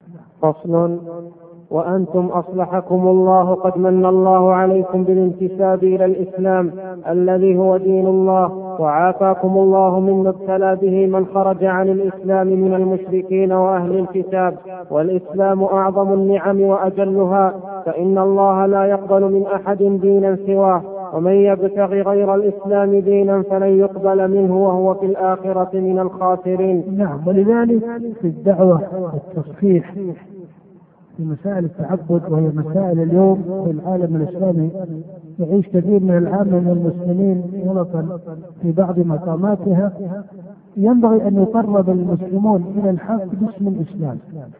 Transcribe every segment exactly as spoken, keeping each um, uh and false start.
فصل. وأنتم أصلحكم الله قد من الله عليكم بالانتساب إلى الإسلام الذي هو دين الله، وعافاكم الله مما ابتلى به من خرج عن الإسلام من المشركين وأهل الكتاب، والإسلام أعظم النعم وأجلها، فإن الله لا يقبل من أحد دينا سواه، ومن يبتغي غير الإسلام دينا فلن يقبل منه وهو في الآخرة من الخاسرين. نعم. ولذلك في الدعوة والتصحيح في مسائل التعبد، وهي مسائل اليوم في العالم الإسلامي يعيش كثير من العامة من المسلمين غلطا في بعض مقاماتها، ينبغي أن يقرب المسلمون إلى الحق باسم الإسلام.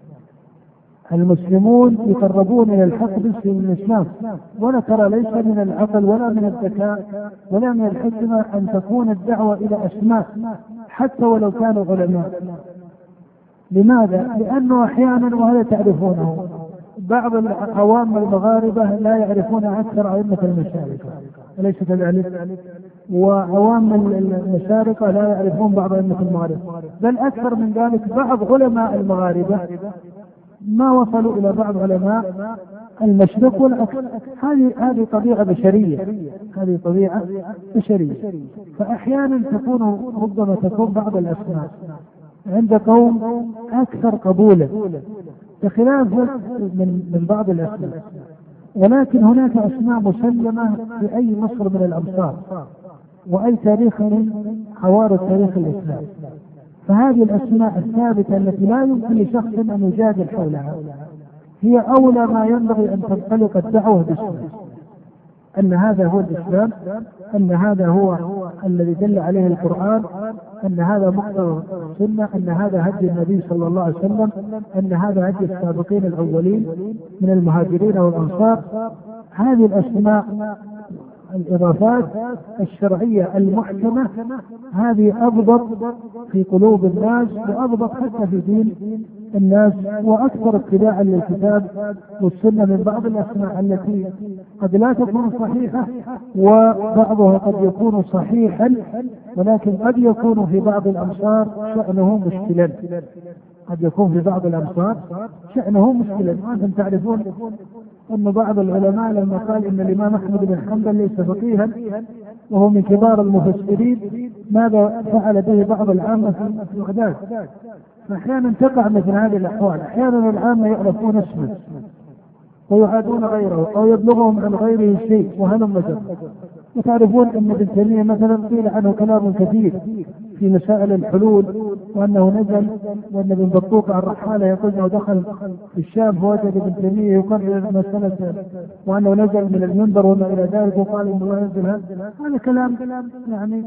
المسلمون يقربون إلى الحق باسم الإسلام، ولا ترى ليس من العقل ولا من الذكاء ولا من الحكمة أن تكون الدعوة إلى أسماء حتى ولو كانوا علماء. لماذا؟ لأنه أحيانا، وهذا تعرفونه، بعض العوام المغاربة لا يعرفون أكثر أئمة المشارقة، أليس كذلك؟ وعوام المشارقة لا يعرفون بعض أئمة المغاربة، بل أكثر من ذلك بعض علماء المغاربة ما وصلوا إلى بعض علماء المشرق والأكثر. هذه هذه طبيعة بشرية، هذه طبيعة بشرية. فأحيانا تكون ربما تكون بعض الأسماء عند قوم أكثر قبولا بخلاف من من بعض الأسماء، ولكن هناك أسماء مسلمة في أي مصر من الأمصار وأي تاريخ من حوار تاريخ الإسلام. فهذه الأسماء الثابتة التي لا يمكن لشخص أن يجادل حولها هي أولى ما ينبغي أن تنطلق الدعوة باسمه، أن هذا هو الإسلام، أن هذا هو الذي دل عليه القرآن، أن هذا مقتضى السنة، أن هذا هدي النبي صلى الله عليه وسلم، أن هذا هدي السابقين الأولين من المهاجرين والأنصار. هذه الأسماء الإضافات الشرعية المحكمة هذه أضبط في قلوب الناس، وأضبط حتى في دين الناس، وأكثر اتباعا للكتاب والسنة من بعض الأسماء التي قد لا تكون صحيحة، وبعضها قد يكون صحيحا ولكن قد يكون في بعض الأمصار شأنه مشكلا، قد يكون في بعض الأمصار شأنه مشكلا. وأنتم تعرفون أن بعض العلماء لما قال إن الإمام أحمد بن حنبل ليس فقيها وهو من كبار المفسرين، ماذا فعل به بعض العامة في بغداد؟ فأحيانا تقع مثل هذه الأحوال، أحيانا العامة يعرفون اسمه ويعادون غيره أو يبلغهم عن غيره شيء وهلم مجر. وتعرفون أن ابن تيمية مثلا قيل عنه كلام كثير في مسائل الحلول، وأنه نزل، وأن ابن بطوطة الرحالة يقول أنه دخل في الشام فوجد ابن تيمية يقرر مسألة، وأنه نزل من المنبر وما إلى ذلك وقال إن الله ينزل. هذا كلام يعني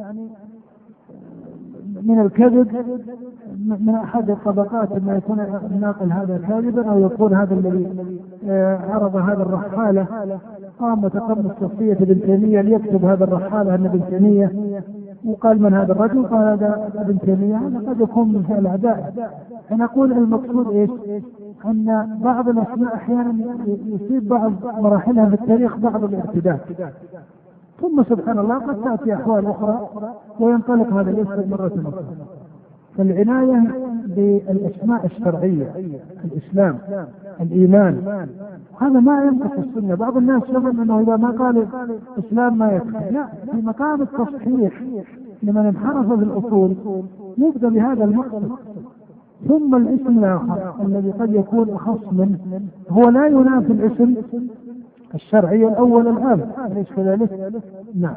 من الكذب من أحد الطبقات، أن يكون الناقل هذا كاذبا أو يكون هذا الذي عرض هذا الرحالة قام تقم الصفية ابن تيمية ليكتب هذا الرحالة أن ابن تيمية، وقال من هذا الرجل؟ قال هذا ابن تيمية. هذا قد يكون من الأعداء. أنا أقول المقصود إيش؟ أن بعض الأسماء أحيانا يصيب بعض مراحلها في التاريخ بعض الارتداد، ثم سبحان الله قد تأتي أحوال أخرى وينطلق هذا الاسم مرة أخرى. فالعناية بالأسماء الشرعية، الإسلام، الإيمان، هذا ما ينقص السنة. بعض الناس يظن أنه إذا ما قال الإسلام ما يكفي، لا، في مقام التصحيح لمن انحرف في الأصول يبدأ بهذا المقصد. ثم الاسم الآخر الذي قد يكون أخص منه هو لا ينافي الاسم الشرعي الأول الآن، أليس كذلك؟ نعم.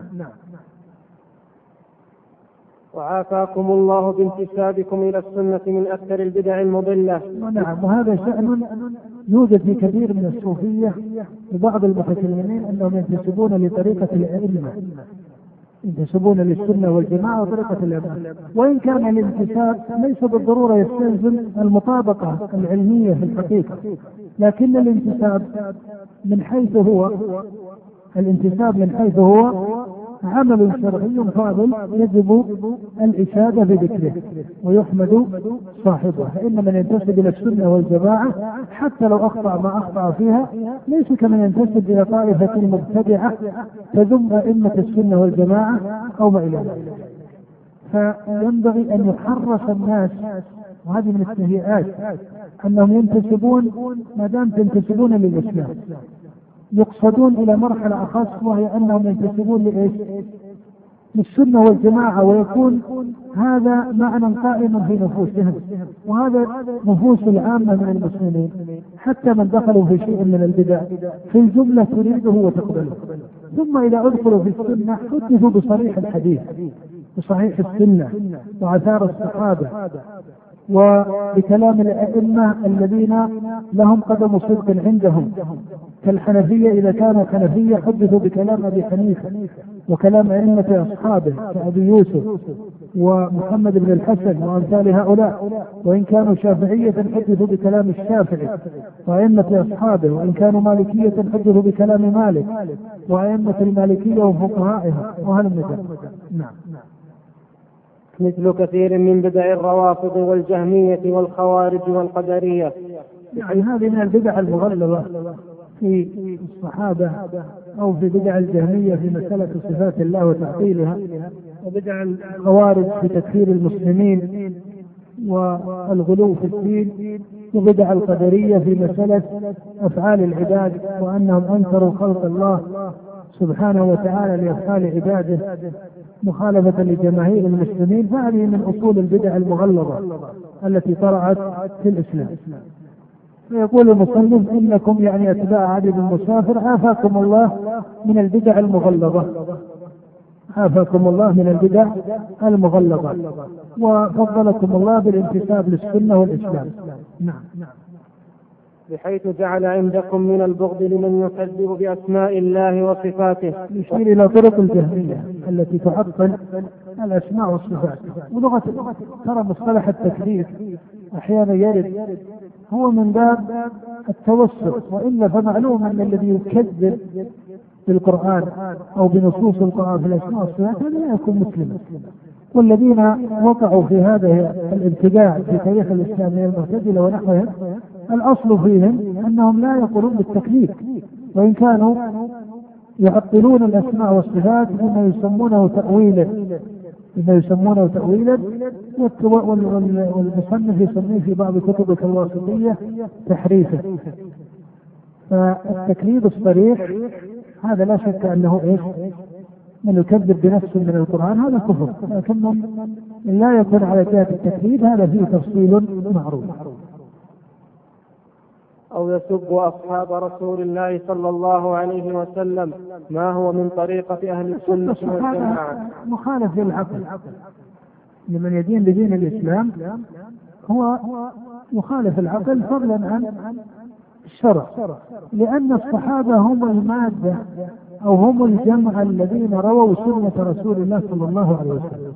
وعافاكم الله بانتسابكم إلى السنة من أكثر البدع المضلة. نعم. وهذا شأن يوجد في كثير من الصوفية وبعض المتكلمين أنهم ينتسبون لطريقة الأئمة، ينتسبون للسنة والجماعة وطريقة الأئمة، وإن كان الانتساب ليس بالضرورة يستلزم المطابقة العلمية في الحقيقة، لكن الانتساب من حيث هو الانتساب من حيث هو عمل شرعي فاضل يجب الإشادة بذكره ويحمد صاحبه. فإن من ينتسب إلى السنة والجماعة حتى لو أخطأ ما أخطأ فيها ليس كمن ينتسب إلى طائفة مبتدعة تذم أئمة السنة والجماعة أو ما إلى ذلك. فينبغي أن يحرص الناس، وهذه من التهيئات أنهم ينتسبون، ما دام تنتسبون للإسلام، يقصدون إلى مرحلة أخص، وهي أنهم ينتسبون لإيش؟ للسنة والجماعة، ويكون هذا معنى قائما في نفوسهم، وهذا نفوس العامة من المسلمين، حتى من دخلوا في شيء من البدع في الجملة تريده وتقبله. ثم إذا أدخلوا في السنة حدثوا بصريح الحديث، بصحيح السنة وآثار الصحابة، وبكلام الأئمة الذين لهم قدم صدق عندهم، كالحنفية إذا كانوا حنفية حدثوا بكلام أبي حنيفة وكلام أئمة أصحابه كأبي يوسف ومحمد بن الحسن وأمثال هؤلاء، وإن كانوا شافعية حدثوا بكلام الشافعي وأئمة أصحابه، وإن كانوا مالكية حدثوا بكلام مالك وأئمة المالكية وفقهائها وهل مثل. نعم. مثل كثير من بدع الروافض والجهمية والخوارج والقدرية. يعني هذه من البدع المغلظة في الصحابة، أو في بدع الجهمية في مسألة صفات الله وتعطيلها، وبدع الخوارج في تكفير المسلمين والغلو في الدين، وبدع القدرية في مسألة أفعال العباد، وأنهم أنكروا خلق الله سبحانه وتعالى لأفعال عباده مخالفة لجماهير المسلمين. فهذه من أصول البدع المغلظة التي طرأت في الإسلام. فيقول المصنف إنكم يعني أتباع عبد المسافر عافاكم الله من البدع المغلظة، عافاكم الله من البدع المغلظة، وفضلكم الله بالانتساب للسنة والإسلام. نعم. بحيث جعل عندكم من البغض لمن يكذب بأسماء الله وصفاته. يشير إلى طرق الجهمية التي تعطل الأسماء والصفات. ولغة ترى مصطلح التكذيب أحيانا يرد هو من باب التوسط، وإلا فمعلوم أن الذي يكذب بالقرآن أو بنصوص القرآن في الأسماء والصفات هذا لا يكون مسلما. والذين وقعوا في هذا الابتداع في تاريخ الإسلام من المعتزلة ونحوهم الأصل فيهم أنهم لا يقولون بالتكليف، وإن كانوا يعطلون الأسماء والصفات بما يسمونه تأويلا، بما يسمونه تأويلا والمصنف يسميه في بعض كتبه الواسطية تحريفا. فالتكليف الصريح هذا لا شك أنه إيش؟ من يكذب بنفسه من القرآن هذا كفر، لكن من لا يكون على جهة التكذيب هذا فيه تفصيل معروف. أو يسب أصحاب رسول الله صلى الله عليه وسلم ما هو من طريقة أهل السنة والجماعة. مخالف للعقل، لمن يدين بدين الإسلام هو مخالف العقل فضلا عن الشرع، لأن الصحابة هم المادة أو هم الجمع الذين رووا سنة رسول الله صلى الله عليه وسلم.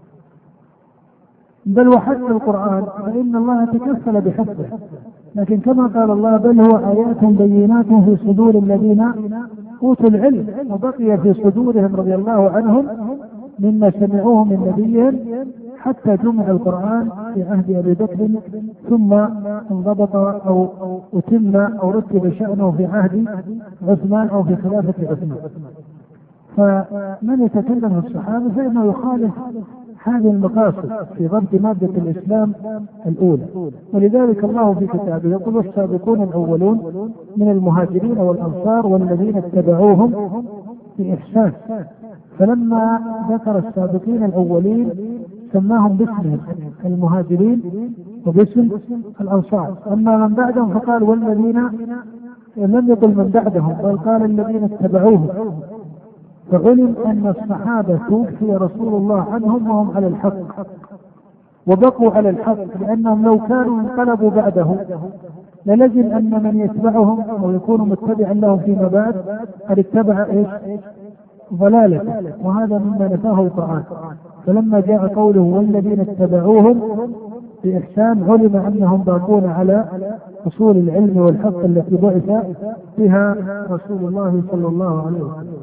بل وحتى القرآن فإن الله تكفل بحفظه، لكن كما قال الله بل هو آيات بينات في صدور الذين أوتوا العلم، وبقي في صدورهم رضي الله عنهم مما سمعوه من نبيهم، حتى جمع القرآن في عهد أبي بكر ثم انضبط أو أتم أو رتب شأنه في عهد عثمان أو في خلافة عثمان. فمن يتكلم في الصحابة فإنه يخالف هذه المقاصد في ضبط مادة الإسلام الأولى. ولذلك الله في كتابه يقول والسابقون الأولون من المهاجرين والأنصار والذين اتبعوهم بإحسان، فلما ذكر السابقين الأولين سماهم باسمهم المهاجرين وباسم الأنصار. أما من بعدهم فقال والذين، لم يقل من بعدهم بل قال الذين اتبعوهم، فعلم أن الصحابة توفي رسول الله عنهم وهم على الحق وبقوا على الحق، لأنهم لو كانوا انقلبوا بعده للزم أن من يتبعهم أو يكون متبعا لهم فيما بعد قد اتبع إيش؟ ضلالة، وهذا مما نفاه القرآن. فلما جاء قوله والذين اتبعوهم بإحسان علم أنهم باقون على أصول العلم والحق التي بعث بها رسول الله صلى الله عليه وسلم.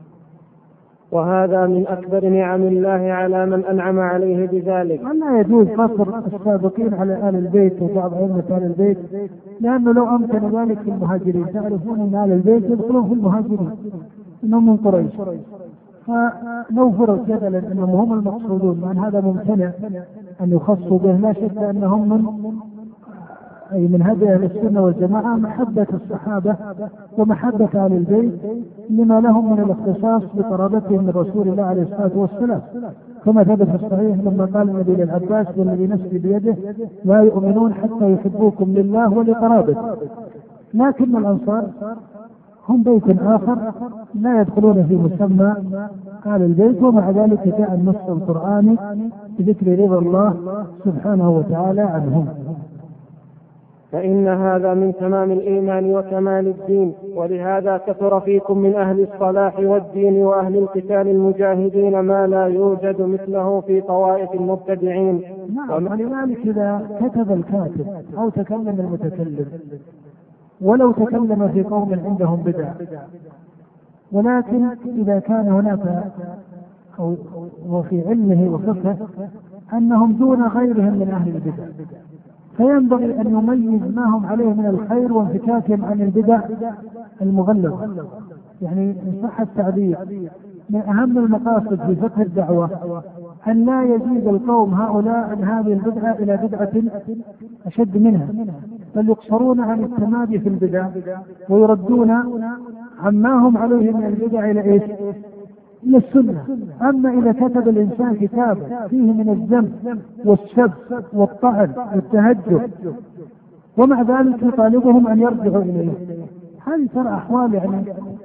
وهذا من أكبر نعم الله على من أنعم عليه بذلك. ولا يجوز قصر السابقين على آل البيت وبعض أئمة آل البيت، لأنه لو أمكن ذلك في المهاجرين تعرفون أن آل البيت يدخلون في المهاجرين إنهم من قريش، فلو فرض جدلا أنهم هم المقصودون، من هذا ممتنع أن يخصوا به، لا شك أنهم من أي من هدي أهل السنة والجماعة محبة الصحابة ومحبة آل البيت لما لهم من الاختصاص بقرابتهم من رسول الله عليه الصلاة والسلام، كما ثبت في الصحيح لما قال النبي للعباس والذي نفسي بيده لا يؤمنون حتى يحبوكم لله ولقرابته. لكن الأنصار هم بيت آخر لا يدخلون في مسمى آل البيت، ومع ذلك جاء النص القرآني بذكر رضا الله سبحانه وتعالى عنهم. فإن هذا من تمام الإيمان وكمال الدين، ولهذا كثر فيكم من أهل الصلاح والدين وأهل القتال المجاهدين ما لا يوجد مثله في طوائف المبتدعين. نعم، ولذلك إذا كتب الكاتب أو تكلم المتكلم ولو تكلم في قوم عندهم بدع، ولكن إذا كان هناك أو وفي علمه وفقهه أنهم دون غيرهم من أهل البدع، فينبغي أن يميز ما هم عليه من الخير وانفكاكهم عن البدع المغلظة. يعني إن صح التعبير من أهم المقاصد في فقه الدعوة أن لا يزيد القوم هؤلاء عن هذه البدعة إلى بدعة أشد منها، بل يقصرون عن التمادي في البدع ويردون عما هم عليه من البدع إلى إيش؟ إلى السنة. أما إذا كتب الإنسان كتابا فيه من الذم والسب والطعن والتهجر ومع ذلك يطالبهم أن يرجعوا إليه، هذه ترى أحوال يعني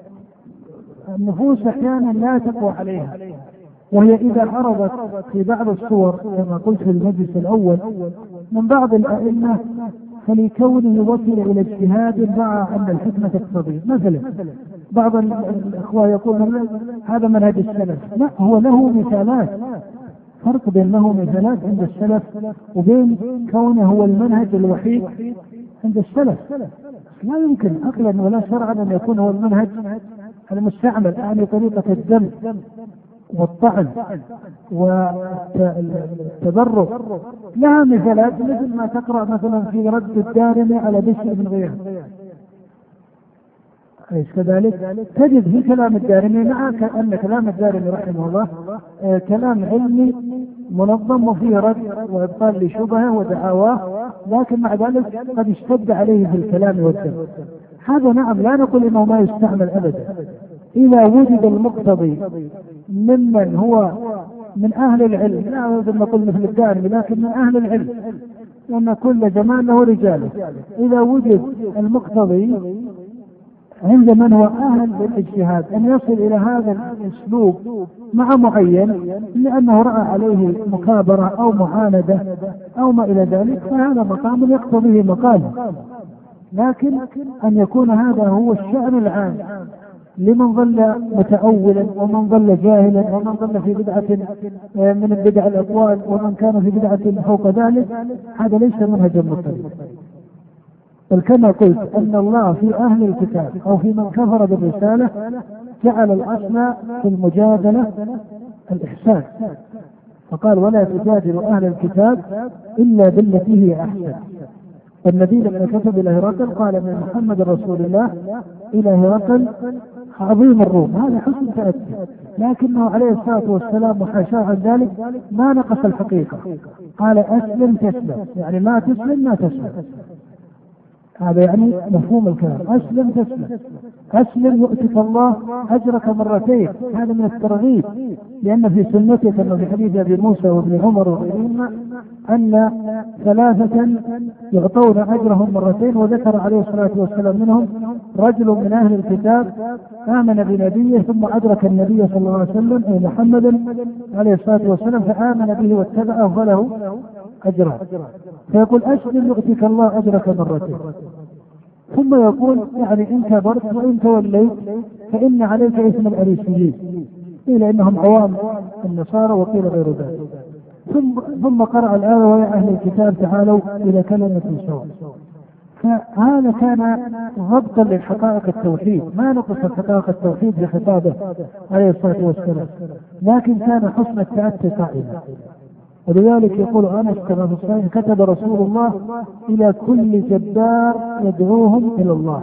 النفوس أحيانا لا تقوى عليها. وهي إذا عرضت في بعض الصور كما قلت في المجلس الأول من بعض الأئمة فلكونه يوصل إلى اجتهاد مع أن الحكمة تقتضي. مثلا بعض الأخوة يقول هذا منهج السلف، لا، هو له مثالات، فرق بين له مثالات عند السلف وبين كونه هو المنهج الوحيد عند السلف. لا يمكن عقلا ولا شرعا أن يكون هو المنهج المستعمل، يعني طريقة الذم والطعن والتبرع لها مثالات، مثل ما تقرأ مثلا في رد الدارمي على بشر بن غياث، أليس كذلك؟ تجد في كلام الدارمي مع أن كلام الدارمي رحمه الله كلام علمي منظم وفيه رد وإبطال لشبهه ودعاواه، لكن مع ذلك قد اشتد عليه في الكلام والدم. هذا نعم لا نقول إنه ما يستعمل أبدا إذا وجد المقتضي ممن هو من أهل العلم، لا أريد أن نقول مثل الدارمي لكن من أهل العلم، وأن كل زمان له رجاله. إذا وجد المقتضي عند من هو أهل بالاجتهاد أن يصل إلى هذا الأسلوب مع معين لأنه رأى عليه مكابرة أو معاندة أو ما إلى ذلك، فهذا مقام يقتضيه مقام. لكن أن يكون هذا هو الشأن العام لمن ظل متأولا ومن ظل جاهلا ومن ظل في بدعة من البدع الأقوال ومن كان في بدعة فوق ذلك، هذا ليس منهجا مطلقا. بل كما قلت أن الله في أهل الكتاب أو في من كفر بالرسالة جعل الأصل في المجادلة الإحسان، فقال ولا تجادلوا أهل الكتاب إلا بالتي هي أحسن. والنبي لما كتب إلى هرقل قال من محمد رسول الله إلى هرقل عظيم الروم، هذا حسن تأتي، لكنه عليه الصلاة والسلام وحاشاه عن ذلك ما نقص الحقيقة، قال أسلم تسلم، يعني ما تسلم ما تسلم. هذا يعني مفهوم الكلام، أسلم تسلم، أسلم يؤتك الله أجرك مرتين، هذا من الترغيب، لأن في سنته كما في حديث أبي موسى وابن عمر وغيرهما أن ثلاثة يعطون أجرهم مرتين، وذكر عليه الصلاة والسلام منهم رجل من أهل الكتاب آمن بنبيه ثم أدرك النبي صلى الله عليه وسلم أي محمد عليه الصلاة والسلام فآمن به واتبعه فله أجره، فيقول أسلم يؤتك الله أجرك مرتين. ثم يقول يعني إن كبرت وإن توليت فإن عليك اسم الأريسيين، قيل إنهم عوام النصارى وقيل غير ذلك. ثم, ثم قرأ الآية ويا أهل الكتاب تعالوا إلى كلمة سواء. فهذا كان ضبطا للحقائق التوحيد، ما نقص حقائق التوحيد بخطابه عليه الصلاة والسلام، لكن كان حسن التأتي قائما. ولذلك يقول أنس كما في الصحيح كتب رسول الله إلى كل جبار يدعوهم إلى الله،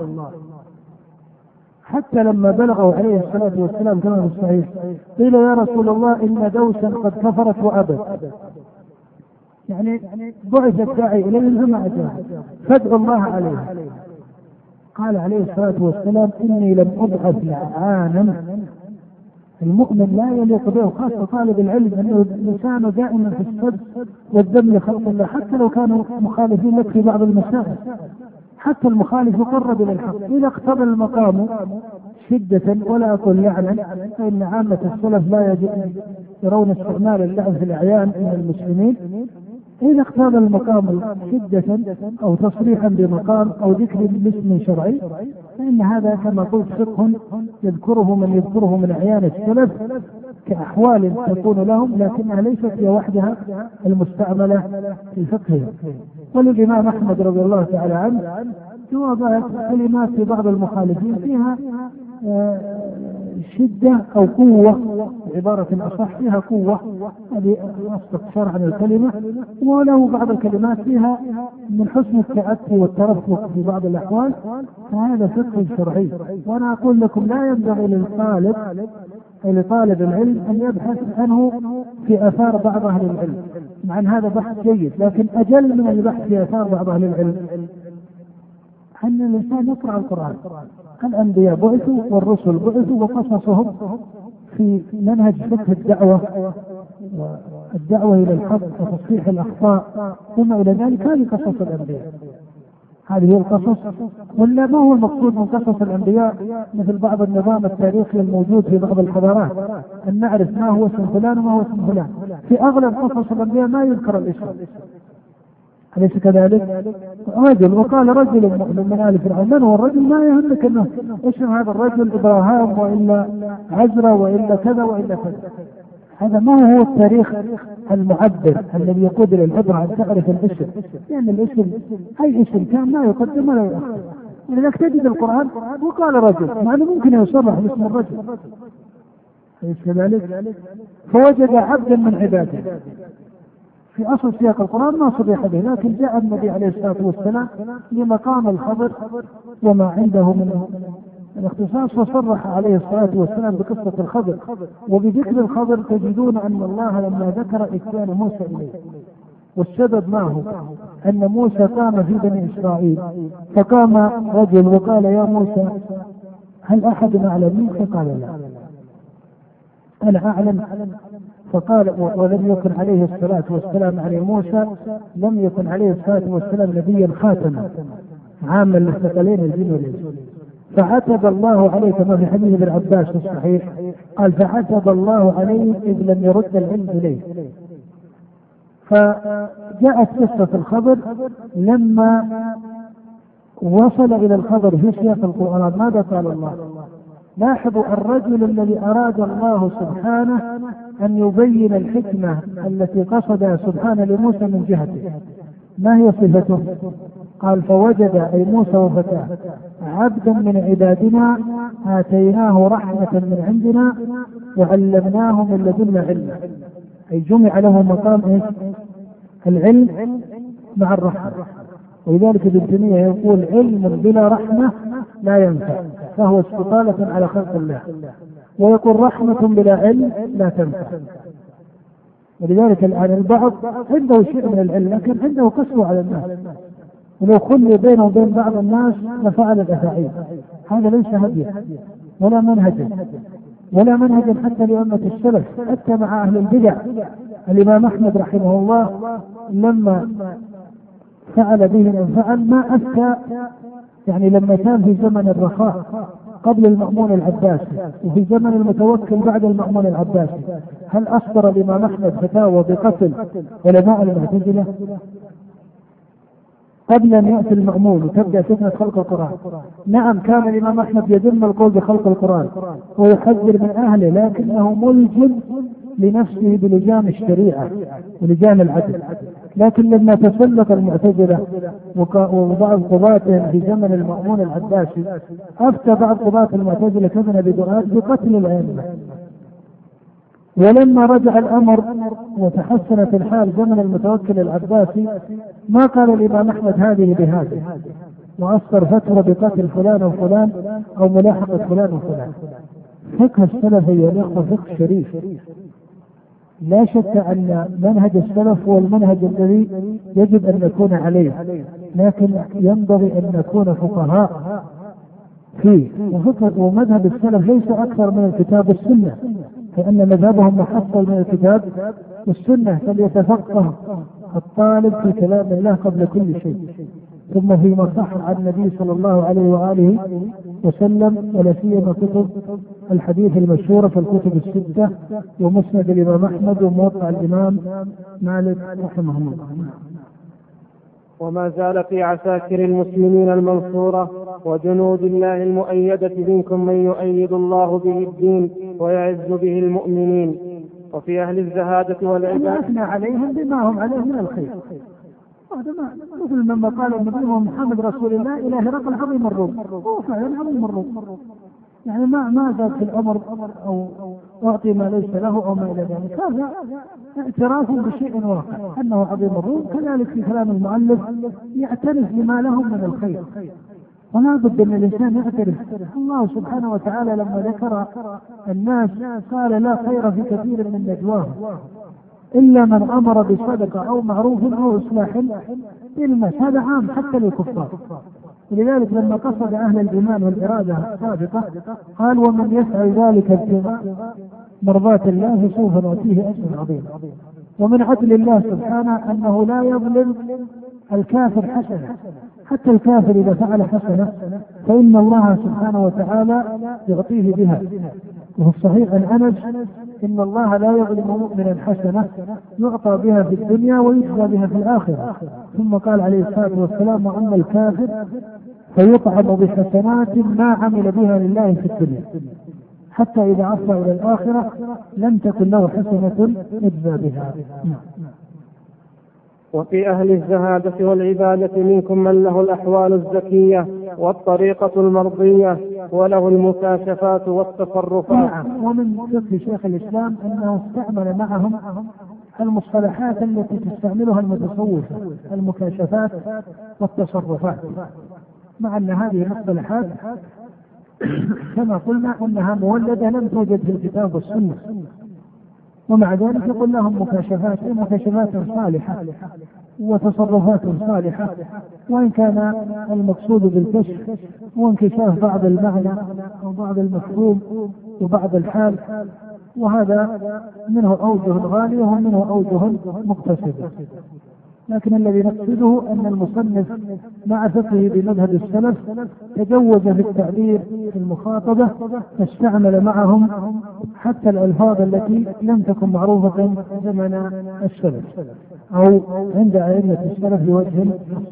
حتى لما بلغوا عليه الصلاة والسلام كما في الصحيح قيل يا رسول الله إن دوسا قد كفرت وأبت، يعني بعث الداعي إليهم فما أجاب، فادعوا الله عليه. قال عليه الصلاة والسلام إني لم أبعث لعانا. المؤمن لا يليق به، خاصة طالب العلم، أنه لسانه دائما في الصدق والذم لخلق الله، حتى لو كانوا مخالفين لك في بعض المسائل. حتى المخالف يقرب إلى الحق إذا اقتضى المقام شدة، ولا أقول لعنا، فإن عامة السلف لا يرون استعمال اللعن في الأعيان من المسلمين. إذا اقتضى المقام شدة أو تصريحا بمقام أو ذكر باسم شرعي، فإن هذا كما قلت فقه يذكره من يذكره من أعيان السلف كأحوال تكون لهم، لكنها ليست هي وحدها المستعملة في فقهها. وللإمام أحمد رضي الله تعالى عنه جوابات كلمات في بعض المخالفين فيها شدة أو قوة، عبارة أصح فيها قوة، هذه أصدق شرعا الكلمة، وله بعض الكلمات فيها من حسن التأتي والترفق في بعض الأحوال، فهذا فقه شرعي. وأنا أقول لكم لا ينبغي للطالب لطالب العلم أن يبحث عنه في آثار بعض أهل العلم، مع أن هذا بحث جيد، لكن أجل من البحث في آثار بعض أهل العلم أن الإنسان يقرأ القرآن. الأنبياء بعثوا والرسل بعثوا وقصصهم في منهج فقه الدعوة والدعوة إلى الحق وتصحيح الأخطاء ثم إلى ذلك. هذه قصص الأنبياء، هذه هي القصص. ولا ما هو المقصود من قصص الأنبياء مثل بعض النظام التاريخي الموجود في بعض الحضارات أن نعرف ما هو اسم فلان وما هو اسم فلان. في أغلب قصص الأنبياء ما يذكر الاسم، أليس كذلك؟ رجل وقال رجل مؤمن من آل فرعون، من هو الرجل؟ ما يهمك أنه اسم هذا الرجل إبراهام وإلا عزرا وإلا كذا وإلا كذا. هذا ما هو التاريخ المعبر الذي يقود إلى العبرة أن تعرف الاسم، لأن الاسم أي اسم كان ما يقدم ولا يؤخر. ولذلك تجد القرآن وقال رجل، مع أنه ممكن يصرح باسم الرجل، أليس كذلك؟ فوجد عبدا من عباده. في أصل سياق القرآن ما صرح به، لكن جاء النبي عليه الصلاة والسلام لمقام الخضر وما عنده من الاختصاص، فصرح عليه الصلاة والسلام بقصة الخضر. وبذكر الخضر تجدون أن الله لما ذكر إتيان موسى إليه، والسبب ما هو؟ أن موسى قام في بني إسرائيل، فقام رجل وقال يا موسى هل أحد أعلم منك؟ قال لا، أنا أعلم. فقال ولم يكن عليه الصلاة والسلام عليه موسى لم يكن عليه الصلاة والسلام نبيا خاتما عاما للثقلين الجن والإنس، فعتب الله عليه كما في حديث ابن عباس في الصحيح، قال فعتب الله عليه إذ لم يرد العلم إليه. فجاءت قصة الخضر لما وصل إلى الخضر في سياق القرآن ماذا قال الله؟ لاحظوا الرجل الذي أراد الله سبحانه أن يبين الحكمة التي قصدها سبحانه لموسى من جهته، ما هي صفته؟ قال فوجد أي موسى وفتاه عبدا من عبادنا آتيناه رحمة من عندنا وعلمناه من لدنا علما، أي جمع له مقام إيه؟ العلم مع الرحمة. ولذلك ابن تيمية يقول علم بلا رحمة لا ينفع، فهو استطالة على خلق الله، ويقول رحمة بلا علم لا تنفع. ولذلك الآن البعض عنده شيء من العلم لكن عنده قسوة على الناس، ولو خلي بينه وبين بعض الناس لفعل الأفاعيل. هذا ليس هديا ولا منهجا ولا منهجا حتى لأمة السلف، حتى مع أهل البدع. الإمام أحمد رحمه الله لما فعل به من فعل ما أفتى، يعني لما كان في زمن الرخاء قبل المأمون العباسي وفي زمن المتوكل بعد المأمون العباسي، هل أصدر الإمام أحمد فتاوى بقتل علماء المعتزلة قبل أن يأتي المأمون وتبدأ فتنة خلق القرآن؟ نعم، كان الإمام أحمد يذم القول بخلق القرآن ويحذر من أهله، لكنه ملزم لنفسه بلجام الشريعة ولجام العدل. لكن لما تسلط المعتزلة وبعض قضاتهم في زمن المأمون العباسي، أفتى بعض قضاة المعتزلة كابن أبي دؤاد بقتل الأئمة. ولما رجع الأمر وتحسنت الحال زمن المتوكل العباسي ما قال الإمام أحمد هذه بهذه وأصدر فتوى بقتل فلان وفلان أو ملاحقة فلان وفلان. فقه السلف يا الأخوة فقه شريف، لا شك أن منهج السلف هو المنهج الذي يجب أن نكون عليه، لكن ينبغي أن نكون فقهاء فيه. ومذهب السلف ليس أكثر من الكتاب والسنة، فإن مذهبهم محصل من الكتاب والسنة، فليتفقه الطالب في كلام الله قبل كل شيء، ثم فيما صح عن النبي صلى الله عليه وآله وسلم، ولا سيما كتب الحديث المشهورة في الكتب الستة، ومسند الإمام أحمد، وموقع الإمام مالك رحمه الله. وما زال في عساكر المسلمين المنصورة وجنود الله المؤيدة منكم من يؤيد الله به الدين ويعز به المؤمنين، وفي أهل الزهادة والعبادة أثنى عليهم بما هم عليه من الخير. هذا مثل لما قال النبي محمد رسول الله إلى هرقل عظيم الروم، هو فعلا عظيم الروم، يعني ما ما زاد في الأمر أو أعطي ما ليس له أو ما إلى ذلك، هذا اعتراف بشيء واقع أنه عظيم الروم. كذلك في كلام المؤلف يعترف بما لهم من الخير، ولا بد أن الإنسان يعترف. الله سبحانه وتعالى لما ذكر الناس قال لا خير في كثير من نجواهم إلا من أمر بصدقة أو معروف أو إصلاح بالناس، هذا عام حتى للكفار. ولذلك لما قصد أهل الإيمان والإرادة الصادقة قال ومن يفعل ذلك ابتغاء مرضات الله سوف نؤتيه أجرا عظيما. ومن عدل الله سبحانه أنه لا يظلم الكافر حسنة، حتى الكافر إذا فعل حسنة فإن الله سبحانه وتعالى يعطيه بها. وفي الصحيح عن أنس إن الله لا يظلم مؤمنا حسنة يعطى بها في الدنيا ويجزى بها في الآخرة. ثم قال عليه الصلاة والسلام وأما الكافر فيطعم بحسنات ما عمل بها لله في الدنيا، حتى إذا عصى إلى الآخرة لم تكن له حسنة يجزى بها. وفي أهل الزهادة والعبادة منكم من له الأحوال الزكية والطريقة المرضية وله المكاشفات والتصرفات. ومن فقه شيخ الإسلام أنه استعمل معهم المصطلحات التي تستعملها المتصوفة، المكاشفات والتصرفات، مع أن هذه المصطلحات كما قلنا أنها مولدة لم توجد في الكتاب والسنة، ومع ذلك يقول لهم مكاشفات، مكاشفات صالحة وتصرفات صالحة، وإن كان المقصود بالكشف هو انكشاف بعض المعنى أو بعض المفهوم وبعض الحال، وهذا منه أوجه غالية ومنه أوجه مقتصدة. لكن الذي نقصده أن المصنف مع فقهه بمذهب السلف تجوز في التعبير في المخاطبة، فاستعمل معهم حتى الألفاظ التي لم تكن معروفة زمن السلف أو عند أئمة السلف بوجه.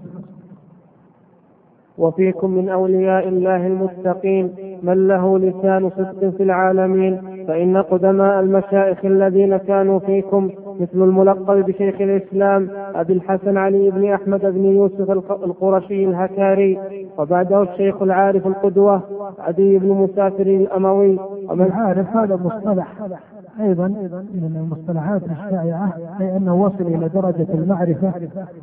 وفيكم من أولياء الله المتقين من له لسان صدق في العالمين، فإن قدماء المشايخ الذين كانوا فيكم مثل الملقب بشيخ الإسلام أبي الحسن علي بن أحمد بن يوسف القرشي الهكاري، وبعده الشيخ العارف القدوة عدي بن مسافر الأموي. ومن عارف هذا مصطلح أيضا من المصطلحات الشائعة، أي أنه وصل إلى درجة المعرفة،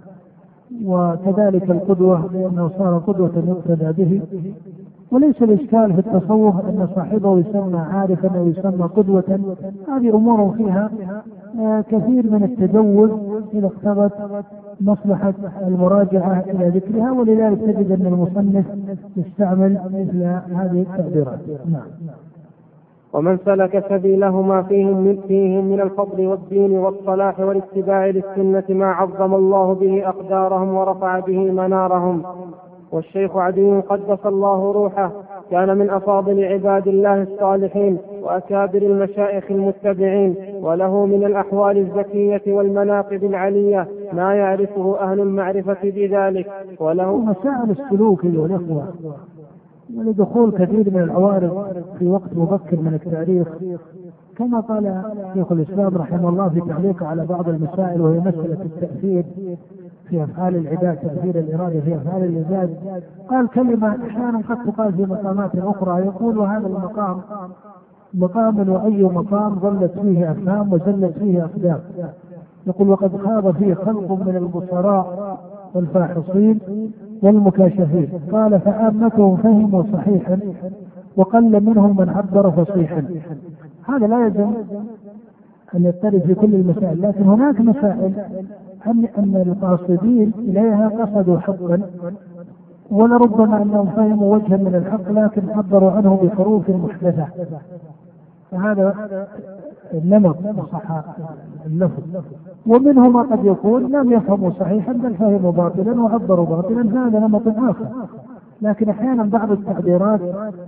وكذلك القدوة لأنه صار قدوة يقتدى به. وليس الإشكال في التصوف أن صاحبه يسمى عارفا أو يسمى قدوة، هذه أمور فيها كثير من التجوز إذا اقتضت مصلحة المراجعة إلى ذكرها، ولذلك تجد أن المصنف يستعمل مثل هذه التعبيرات. نعم. ومن سلك سبيلهما فيهم من, فيهم من الفضل والدين والصلاح والاتباع للسنة ما عظم الله به أقدارهم ورفع به منارهم. والشيخ عدي قدس الله روحه كان من أفاضل عباد الله الصالحين وأكابر المشايخ المتبعين، وله من الأحوال الزكية والمناقب العلية ما يعرفه أهل المعرفة بذلك. وله مسائل السلوك والإخوة ولدخول كثير من العوارض في وقت مبكر من التاريخ، كما قال شيخ الإسلام رحمه الله في تعليقه على بعض المسائل، وهي مسألة التأثير في أفعال العباد، تأثير الإرادة في أفعال العباد. قال كلمة أحيانا قد تقال في مقامات أخرى، يقول هذا المقام مقام وأي مقام ظلت فيه أفهام وزلت فيه أقدام، يقول وقد خاض فيه خلق من البصراء والفاحصين والمكاشفين، قال فعامتهم فهموا صحيحا وقل منهم من عبر فصيحا. هذا لا يلزم أن يضطرب في كل المسائل، لكن هناك مسائل أن القاصدين إليها قصدوا حقا، ولربما أنهم فهموا وجها من الحق لكن عبروا عنه بحروف محدثة، فهذا النمط صح اللفظ. ومنهم ما قد يكون لم يفهموا صحيحا بل فهموا باطلا وعبروا باطلا، هذا نمط آخر. لكن أحيانا بعض التعبيرات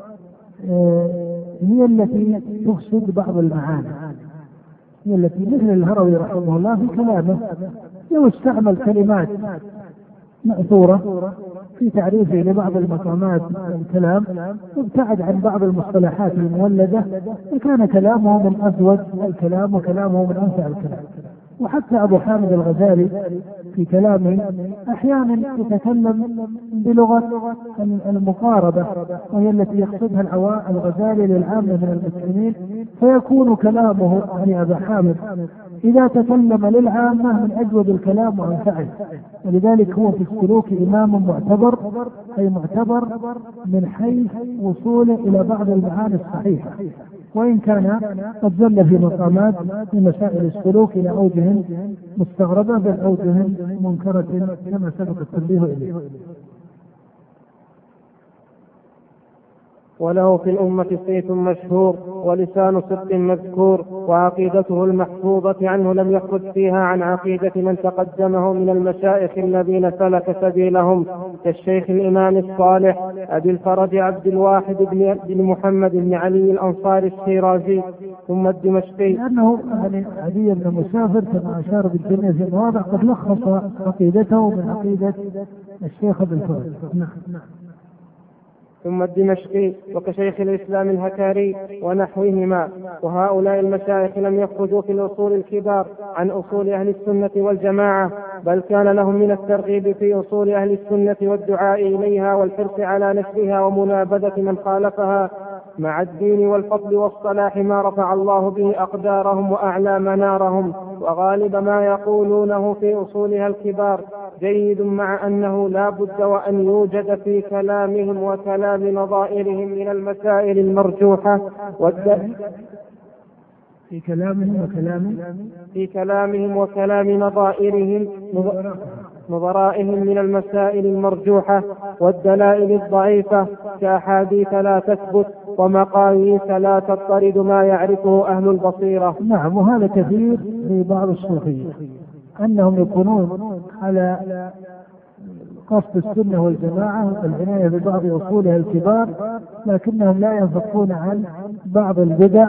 هي التي تفسد بعض المعاني، هي التي مثل الهروي رحمه الله في كلامه لو استعمل كلمات مأثورة في تعريفه لبعض المقامات الكلام وابتعد عن بعض المصطلحات المولدة، وكان كلامه من أزود الكلام وكلامه من أنفع الكلام. وحتى أبو حامد الغزالي في كلامه أحيانا يتكلم بلغة المقاربة، وهي التي يقصدها الغزالي للعامة من المسلمين، فيكون كلامه يعني أبو حامد إذا تكلم للعامة من أجود الكلام وأنفعه. ولذلك هو في السلوك إمام معتبر، أي معتبر من حيث وصوله إلى بعض المعاني الصحيحة، وإن كان قد زل في مقامات في مسائل السلوك إلى أوجه مستغربة بل أوجه منكرة كما سبق التنبيه إليه. وله في الأمة صيت مشهور ولسان صدق مذكور، وعقيدته المحفوظة عنه لم يخرج فيها عن عقيدة من تقدمه من المشايخ الذين سلك سبيلهم، كالشيخ الإمام الصالح أبي الفرج عبد الواحد بن محمد بن علي الأنصاري الشيرازي ثم الدمشقي. لأنه يعني عدي بن مسافر كما أشار بالجميع في المواضع قد لخص عقيدته من عقيدة الشيخ أبي الفرج. نعم. ثم الدمشقي وكشيخ الإسلام الهكاري ونحوهما. وهؤلاء المشايخ لم يخرجوا في الأصول الكبار عن أصول أهل السنة والجماعة، بل كان لهم من الترغيب في أصول أهل السنة والدعاء إليها والحرص على نشرها ومنابذة من خالفها مع الدين والفضل والصلاح ما رفع الله به أقدارهم وأعلى منارهم. وغالب ما يقولونه في أصولها الكبار جيد، مع أنه لا بد وأن يوجد في كلامهم وكلام نظائرهم من المسائل المرجوحة في كلامهم وكلام في كلامهم وكلام نظائرهم نظرائهم من المسائل المرجوحة والدلائل الضعيفة، كأحاديث لا تثبت ومقاييس لا تضطرد ما يعرفه أهل البصيرة. نعم، وهذا كثير في بعض الصوفية أنهم يكونون على قصد السنة والجماعة والعناية ببعض أصولها الكبار، لكنهم لا ينفقون عن بعض البدع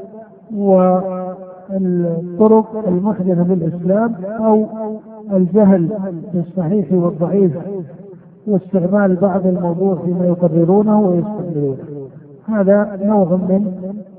والطرق المحدثة بالإسلام أو الجهل بالصحيح والضعيف واستعمال بعض الموضوع فيما يقررونه ويستقبلونه. هذا نوع من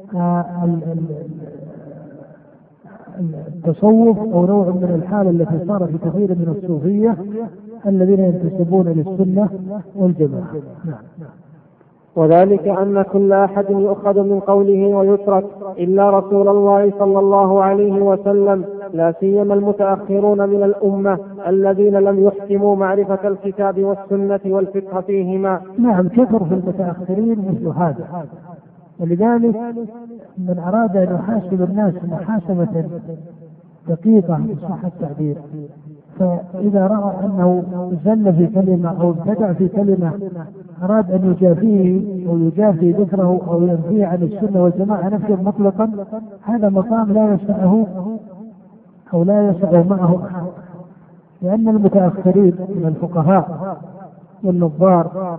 التصوف أو نوع من الحالة التي صار في كثير من الصوفية الذين ينتسبون للسنة والجماعة. نعم. وذلك أن كل أحد يؤخذ من قوله ويترك إلا رسول الله صلى الله عليه وسلم، لا سيما المتأخرون من الأمة الذين لم يحكموا معرفة الكتاب والسنة والفقه فيهما. نعم، كثر في المتأخرين مثل هذا، ولذلك من أراد أن يحاسب الناس محاسبة دقيقة صح التعبير، فإذا رأى أنه زل في كلمة أو ابتدع في كلمة أراد أن يجافيه أو يجافي ذكره أو ينفيه عن السنة والجماعة نفيا مطلقا، هذا مقام لا يسعه أو لا يسع معه أحد، لأن المتأخرين من الفقهاء والنظار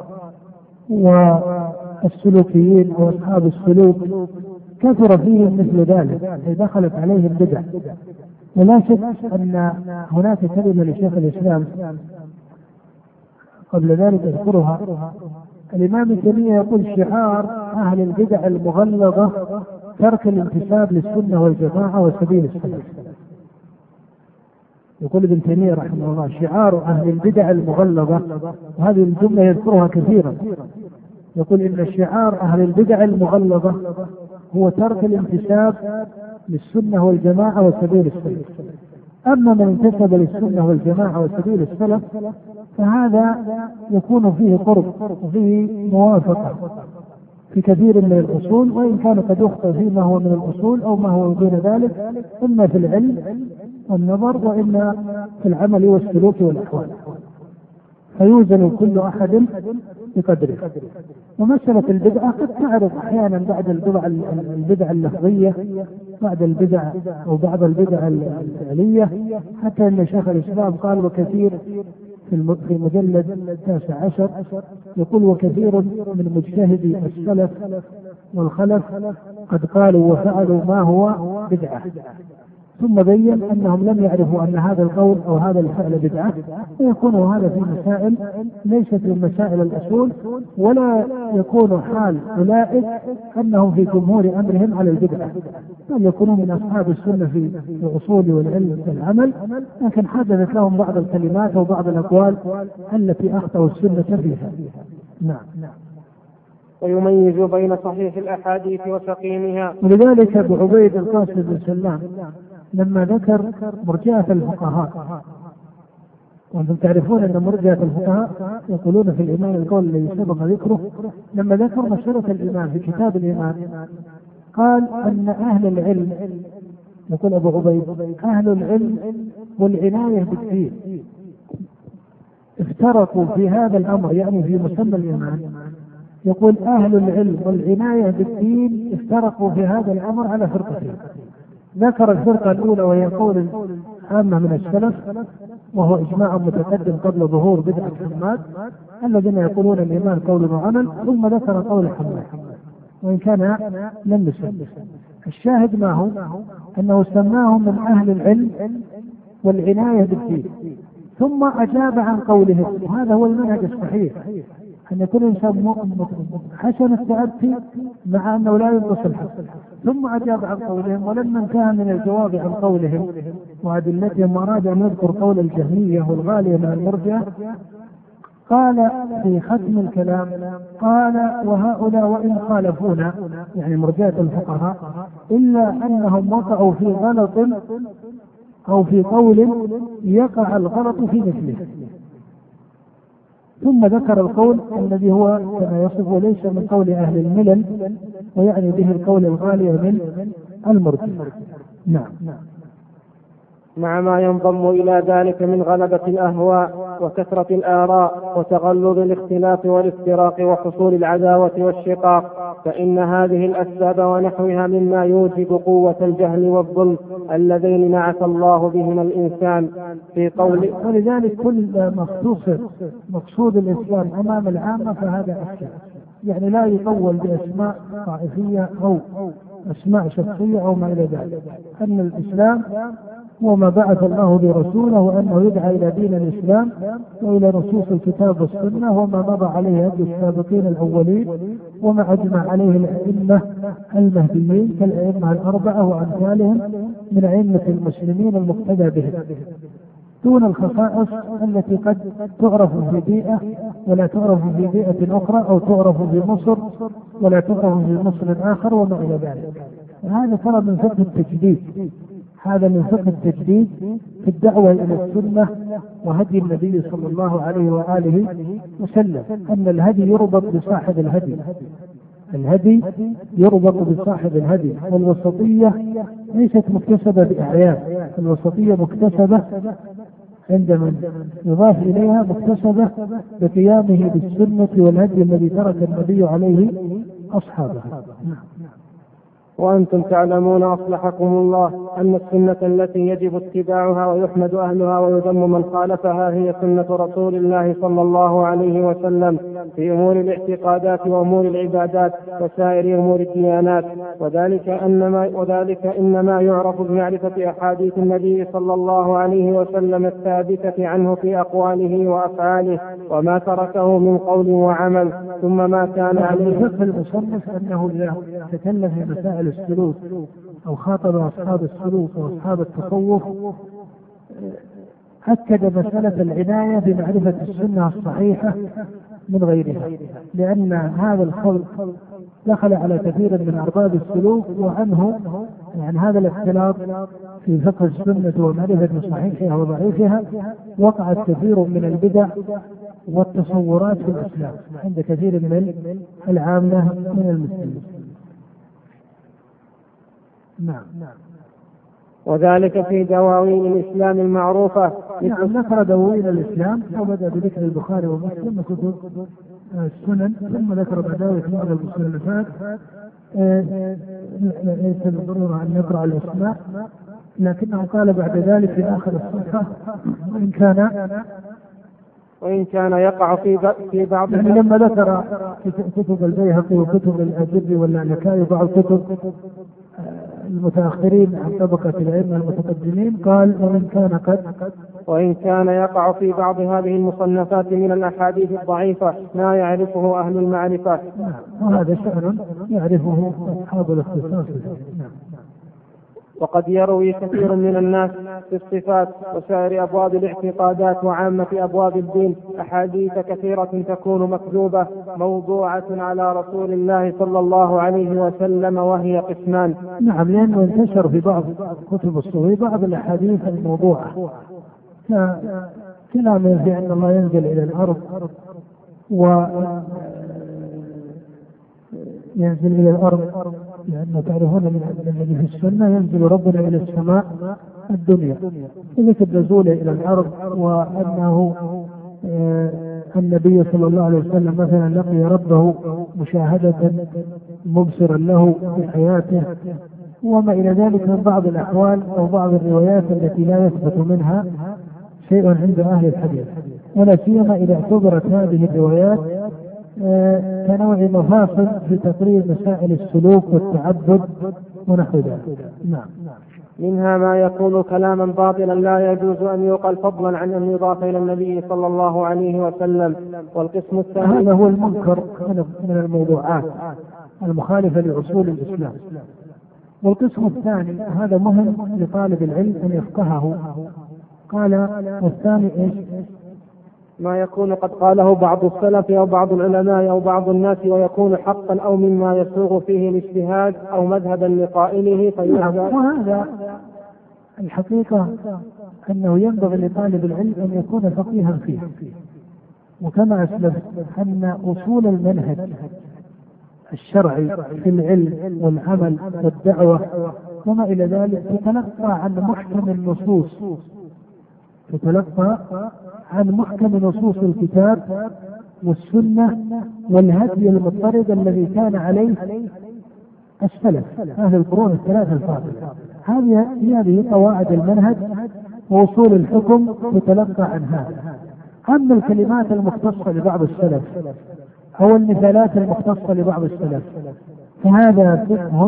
والسلوكيين وأصحاب السلوك كثر فيهم مثل ذلك، دخلت عليهم بدع. ولا شك أن هناك كلمة لشيخ الإسلام قبل ذلك أذكرها، الإمام ابن تيمية يقول شعار أهل البدع المغلظة ترك الانتساب للسنة والجماعة وسبيل السلف. يقول ابن تيمية رحمه الله شعار أهل البدع المغلظة، وهذه الجملة يذكرها كثيرا، يقول إن شعار أهل البدع المغلظة هو ترك الانتساب للسنة والجماعة وسبيل السلف. أما من انتسب للسنة والجماعة وسبيل السلف فهذا يكون فيه قرب وفيه موافقة في كثير من الأصول، وإن كان قد يخطئ فيما هو من الأصول أو ما هو دون ذلك، إما في العلم والنظر وإما في العمل والسلوك والأحوال، فيوزن كل أحد بقدره. ومسألة البدعة قد تعرض أحيانا بعد البدع البدع اللفظية، بعد البدع أو بعض البدع الفعلية، حتى أن شيخ الإسلام قال وكثير في في مجلد التاسع عشر يقول وكثير من مجتهدي السلف والخلف قد قالوا وفعلوا ما هو بدعة، ثم بين أنهم لم يعرفوا أن هذا القول أو هذا الفعل بدعة، ويكون هذا في مسائل ليست من مسائل الأصول، ولا يكون حال أولئك أنهم في جمهور أمرهم على البدعة، بل يكونون من أصحاب السنة في الأصول والعلم والعمل، لكن حدثت لهم بعض الكلمات أو بعض الأقوال التي أخطأوا السنة فيها. نعم. ويميز بين صحيح الأحاديث وسقيمها. ولذلك أبو عبيد القاسم بن سلام لما ذكر مرجئة الفقهاء، وأنتم تعرفون أن مرجئة الفقهاء يقولون في الإيمان القول الذي سبق ذكره، لما ذكر مسألة الإيمان في كتاب الإيمان قال أن أهل العلم، يقول أبو عبيد أهل العلم والعناية بالدين افترقوا في هذا الأمر، يعني في مسمى الإيمان. يقول أهل العلم والعناية بالدين افترقوا في هذا الأمر على فرقتين. ذكر الفرقة الأولى وهي قول عامة من السلف، وهو إجماع متقدم قبل ظهور بدعة حماد، الذين يقولون الإيمان قول وعمل، ثم ذكر قول حماد وإن كان لم يسمى. الشاهد ما هو أنه سماهم من أهل العلم والعناية بالدين، ثم أجاب عن قولهم، وهذا هو المنهج الصحيح، أن يكون الإنسان حسن التأتي مع أنه لا ينقص الحق. ثم أجاب عن قولهم، ولما انتهى من الجواب عن قولهم وأدلتهم وأراد أن يذكر قول الجهمية والغالية من المرجئة، قال في ختم الكلام قال وهؤلاء وإن خالفونا، يعني مرجئة الفقهاء، إلا أنهم وقعوا في غلط أو في قول يقع الغلط في مثله. ثم ذكر القول الذي هو كما يصف ليس من قول أهل الملل، ويعني به القول الغالي من المرجئة. نعم. مع ما ينضم إلى ذلك من غلبة الأهواء وكثرة الآراء وتغلظ الاختلاف والافتراق وحصول العداوة والشقاق، فإن هذه الأسباب ونحوها مما يوجب قوة الجهل والظلم اللذين نعت الله بهما الإنسان في قول. ولذلك كل مخصوص مقصود الإسلام أمام العامة فهذا أشياء، يعني لا يطول بأسماء طائفية أو أسماء شخصية أو ما إلى ذلك، أن الإسلام وما بعث الله برسوله، وأنه يدعى إلى دين الإسلام وإلى نصوص الكتاب والسنة وما مضى عليه هدي السابقين الأولين، وما أجمع عليه الأئمة المهديين كالأئمة الأربعة وأمثالهم من أئمة المسلمين المقتدى بهم، دون الخصائص التي قد تعرف في بيئة ولا تعرف في بيئة أخرى، أو تعرف في مصر ولا تعرف في مصر آخر وما إلى ذلك. هذا ترى من فقه التجديد، هذا من فقه التجديد في الدعوة إلى السنة وهدي النبي صلى الله عليه وآله وسلم، أن الهدي يربط بصاحب الهدي، الهدي يربط بصاحب الهدي. والوسطية ليست مكتسبة بأعيان، الوسطية مكتسبة عندما يضاف إليها مكتسبة بقيامه بالسنة والهدي الذي ترك النبي عليه أصحابه. وأنتم تعلمون أصلحكم الله أن السنة التي يجب اتباعها ويحمد أهلها ويذم من خالفها هي سنة رسول الله صلى الله عليه وسلم في أمور الاعتقادات وأمور العبادات وسائر أمور الديانات، وذلك أنما وذلك إنما يعرف بمعرفة أحاديث النبي صلى الله عليه وسلم الثابتة عنه في أقواله وأفعاله وما تركه من قول وعمل، ثم ما كان عليه. في المصنف أنه إذا تكلم في مسائل السلوك أو خاطب أصحاب السلوك وأصحاب التصوف أكد مسألة العناية بمعرفة السنة الصحيحة من غيرها، لأن هذا الخلق دخل على كثير من أرباب السلوك، وعنه يعني هذا الاختلاط في فقه السنة ومعرفة صحيحها وضعيفها وقعت كثير من البدع والتصورات في الإسلام عند كثير من العامة من المسلمين. نعم. وذلك في دواوين الإسلام المعروفة. نعم، ذكر دواوين الإسلام وبدأ بذكر البخاري ومسلم وكتب السنن، ثم ذكر بداية بعض المصنفات. ليس بالضرورة أن نقرأ الأسماء، لكنه قال بعد ذلك في آخر الصفحة وإن كان وإن كان يقع في في بعض يعني لما ذكر كتب البيهقي وكتب الأجري واللالكائي وبعض كتب المتأخرين عن طبقة الأئمة المتقدمين قال وإن كان قد وإن كان يقع في بعض هذه المصنفات من الأحاديث الضعيفة ما يعرفه أهل المعرفة. وهذا شأن يعرفه أصحاب الاختصاص. وقد يروي كثير من الناس في الصفات وسائر أبواب الاعتقادات وعامة أبواب الدين أحاديث كثيرة تكون مكذوبة موضوعة على رسول الله صلى الله عليه وسلم، وهي قسمان. نعم، لأنه انتشر في بعض كتب الصوفية بعض الأحاديث الموضوعة، كلام في أن الله ينزل إلى الأرض وينزل إلى الأرض، لأنه تعرفون من الذي في السنة ينزل ربنا إلى السماء الدنيا وذكر نزوله إلى الأرض، وأنه النبي صلى الله عليه وسلم مثلا لقي ربه مشاهدة مبصرا له في حياته، وما إلى ذلك من بعض الأحوال أو بعض الروايات التي لا يثبت منها شيء عند أهل الحديث، ولا سيما إذا اعتبرت هذه الروايات كنوع مفاصل في تقرير مسائل السلوك والتعبد ونحو ذلك. نعم. منها ما يكون كلاما باطلا لا يجوز أن يقال فضلا عن أن يضاف إلى النبي صلى الله عليه وسلم. والقسم الثاني هذا هو المنكر من الموضوعات المخالفة لأصول الإسلام. والقسم الثاني هذا مهم لطالب العلم أن يفقهه. قال والثاني إيش؟ ما يكون قد قاله بعض السلف أو بعض العلماء أو بعض الناس ويكون حقا أو مما يسوغ فيه الاجتهاد أو مذهبا لقائله فيهذا. وهذا الحقيقة أنه ينبغي لطالب العلم أن يكون فقيها فيه، وكما أسلف أن أصول المنهج الشرعي في العلم والعمل والدعوة وما إلى ذلك تتلقى عن محكم النصوص تتلقى عن محكم نصوص الكتاب والسنة والهدي المضطرد الذي كان عليه السلف أهل القرون الثلاثة الفاضلة. هذه هذه قواعد المنهج ووصول الحكم تتلقى عن هذا. أما الكلمات المختصة لبعض السلف أو المثالات المختصة لبعض السلف فهذا فقه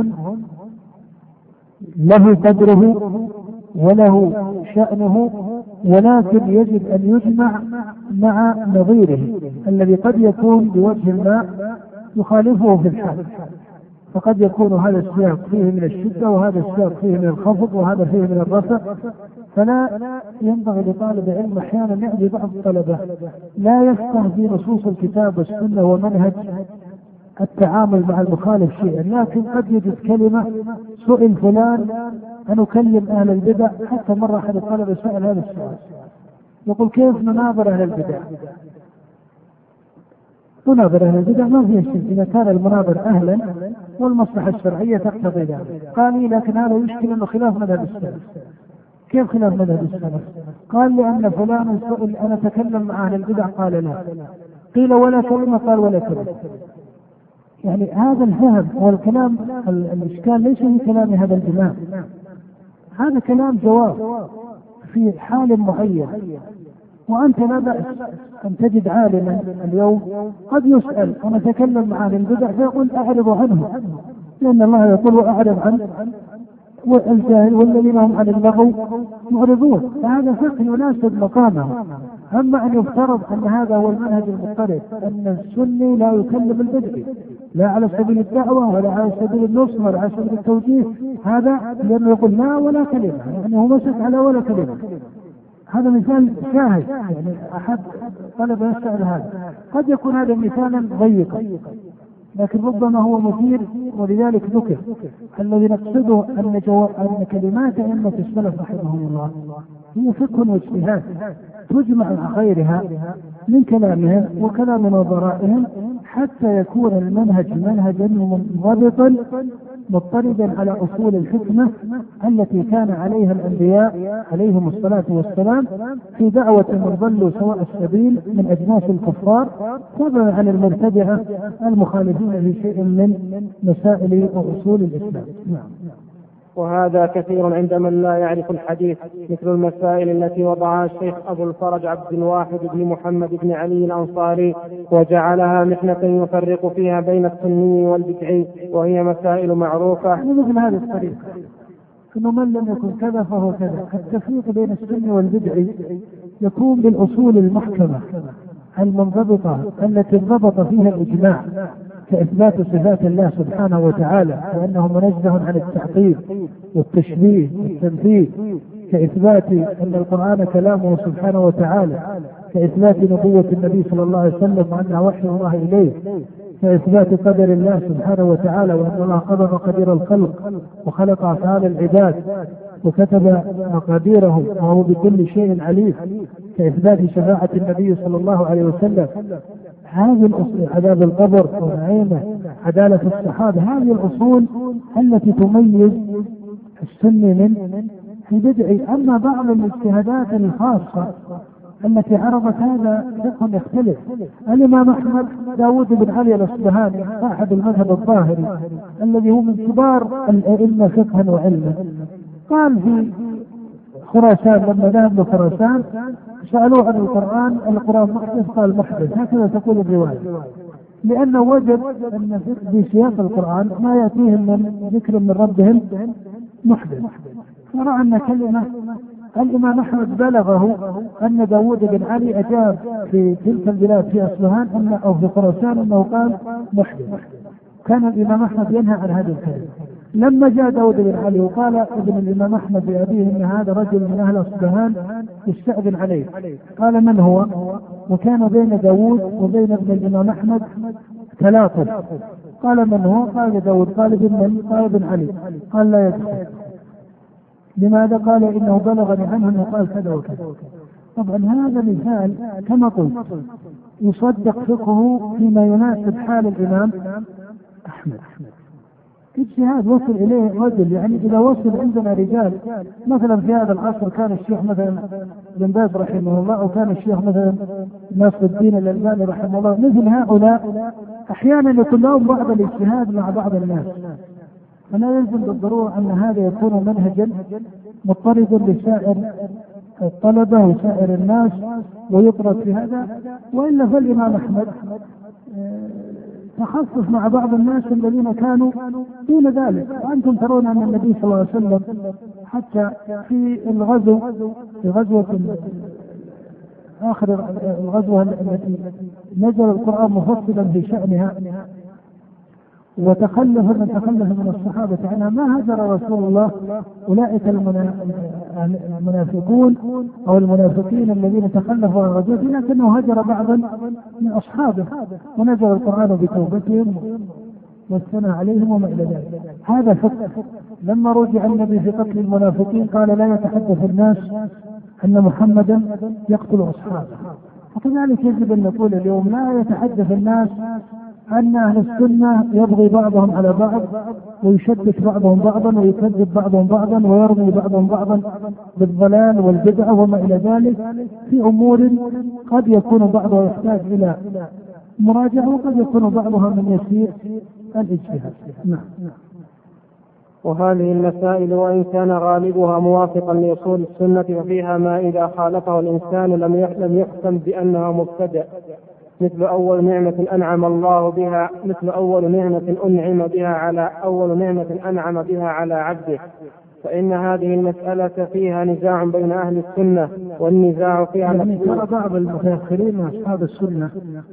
له قدره وله شأنه، ولكن يجب أن يجمع مع نظيره الذي قد يكون بوجه ما يخالفه في الحال، فقد يكون هذا السياق فيه من الشدة وهذا السياق فيه من الخفض وهذا فيه من الرفع، فلا ينبغي لطالب العلم أحيانا يأتي بعض الطلبة لا يفقه في نصوص الكتاب والسنة ومنهج التعامل مع المخالف شيئا، لكن قد يجد كلمة سئل فلان أن أكلم أهل البدع. حتى مرة أحد الطلبة سأل هذا السؤال يقول كيف نناظر أهل البدع؟ مناظر أهل البدع ما فيها شيء إذا كان المناظر أهلا والمصلحة الشرعية تقتضي ذلك. قال لي لكن هذا يشكل أنه خلاف مذهب السلف. كيف خلاف مذهب السلف؟ قال لأن فلان سئل أنا أتكلم مع أهل البدع قال لا، قيل ولا كلمة قال ولا كلمة. يعني هذا الفهم والكلام الإشكال ليس في كلام هذا الإمام، هذا كلام جواب في حال معين. وأنت لا بأس أن تجد عالما اليوم قد يسأل أنا أتكلم مع أهل البدع فيقول أعرض عنه، لأن الله يقول وأعرض عنه والجاهل والذين هم عن اللغو معرضون، فهذا فقه يناسب مقامه. أما أن يفترض أن هذا هو المنهج المضطرد أن السني لا يكلم البدعي لا على سبيل الدعوة ولا على سبيل النصح ولا على سبيل التوجيه، هذا لأنه يقول لا ولا كلمة، يعني هو مسك على ولا كلمة. هذا مثال شاهد، يعني أحد طلب يسأل هذا قد يكون هذا مثالا ضيقا لكن ربما هو مثير، ولذلك ذكر. الذي نقصده أن, أن كلمات أئمة السلف رحمهم الله هي فقه واجتهاد تجمع مع غيرها من كلامهم وكلام نظرائهم حتى يكون المنهج منهجا منضبطا مضطردا على أصول الحكمة التي كان عليها الأنبياء عليهم الصلاة والسلام في دعوة من ضلوا سواء السبيل من أجناس الكفار فضلا عن المبتدعة المخالفين في شيء من مسائل وأصول الإسلام. وهذا كثير عند من لا يعرف الحديث، مثل المسائل التي وضعها الشيخ أبو الفرج عبد الواحد بن محمد بن علي الأنصاري وجعلها محنة يفرق فيها بين السني والبدعي، وهي مسائل معروفة. يعني مثل هذه الطريقة إنه من لم يكن كذا فهو كذا. التفريق بين السني والبدعي يكون بالأصول المحكمة المنضبطة التي انضبط فيها الإجماع، كإثبات صفات الله سبحانه وتعالى وأنه منزه عن التعطيل والتشبيه والتمثيل، كإثبات أن القرآن كلامه سبحانه وتعالى، كإثبات نبوة النبي صلى الله عليه وسلم وأنه وحي الله إليه، كإثبات قدر الله سبحانه وتعالى وأن الله قدر مقادير الخلق وخلق أفعال العباد وكتب مقاديره وهو بكل شيء عليم، كإثبات شفاعة النبي صلى الله عليه وسلم. هذه الأصول، عذاب القبر ونعيمه، عدالة الصحابة، هذه الأصول التي تميز السني من البدعي. أما بعض الاجتهادات الخاصة التي عرضت هذا فقه يختلف. الإمام أحمد داود بن علي الأصبهاني صاحب المذهب الظاهري الذي هو من كبار الأئمة فقها وعلما، قال في خراسان لما ذهب لخراسان سألوه عن القرآن، القرآن محدث؟ قال محدث، هكذا تقول الرواية، لأنه وجد أن في سياق القرآن ما يأتيهم من ذكر من ربهم محدث، فرأى أن كلمة الإمام أحمد بلغه أن داود بن علي أجاب في تلك البلاد في أصبهان أن أو في خراسان أنه قال محدث. كان الإمام أحمد ينهى عن هذه الكلمة. لما جاء داود بن علي وقال ابن الإمام أحمد بأبيه أن هذا رجل من أهل أصبهان يستأذن عليه، قال من هو؟ وكان بين داود وبين ابن الإمام أحمد تلاطم، قال من هو؟ قال داود. قال ابن من؟ قال ابن علي. قال لا يدخل. لماذا؟ قال إنه بلغني عنه أنه قال كذا وكذا. طبعا هذا مثال كما قلت يصدق فقهه فيما يناسب حال الإمام أحمد. اجتهاد وصل إليه رجل، يعني إذا وصل عندنا رجال مثلا في هذا العصر كان الشيخ مثلا بن باز رحمه الله، أو كان الشيخ مثلا ناصر الدين الألباني رحمه الله، مثل هؤلاء أحيانا يكون لهم بعض الاجتهاد مع بعض الناس، فلا يلزم بالضرورة أن هذا يكون منهجا مضطردا لسائر الطلبة وسائر الناس ويطرد في هذا. وإلا فالإمام أحمد تخصص مع بعض الناس الذين كانوا دون ذلك. وأنتم ترون أن النبي صلى الله عليه وسلم حتى في الغزو في غزوة آخر الغزوة التي نزل القرآن مفصلا في شأنها وتخلف من تخلف من الصحابة عنها، ما هجر رسول الله أولئك المنافقون أو المنافقين الذين تخلفوا عن الغزوة، لكنه هجر بعضا من أصحابه ونزل القرآن بتوبتهم والثناء عليهم وما إلى ذلك. هذا فقه. لما رجع النبي في قتل المنافقين قال لا يتحدث الناس أن محمدا يقتل أصحابه. وكذلك يجب أن نقول اليوم لا يتحدث الناس أن أهل السنة يبغي بعضهم على بعض ويشبك بعضهم بعضا ويكذب بعضهم بعضا ويرمي بعضهم بعضا بالضلال والبدعة وما إلى ذلك في أمور قد يكون بعضها يحتاج إلى مراجعة وقد يكون بعضها من يسير الاجتهاد. نعم. وهذه المسائل وإن كان غالبها موافقا لأصول السنة ففيها ما إذا خالفه الإنسان لم يحكم بأنها مبتدع، مثل أول نعمة أنعم الله بها مثل أول نعمة أنعم بها على أول نعمة أنعم بها على عبده، فإن هذه المسألة فيها نزاع بين أهل السنة، والنزاع فيها يعني ترى بعض المتأخرين من أصحاب السنة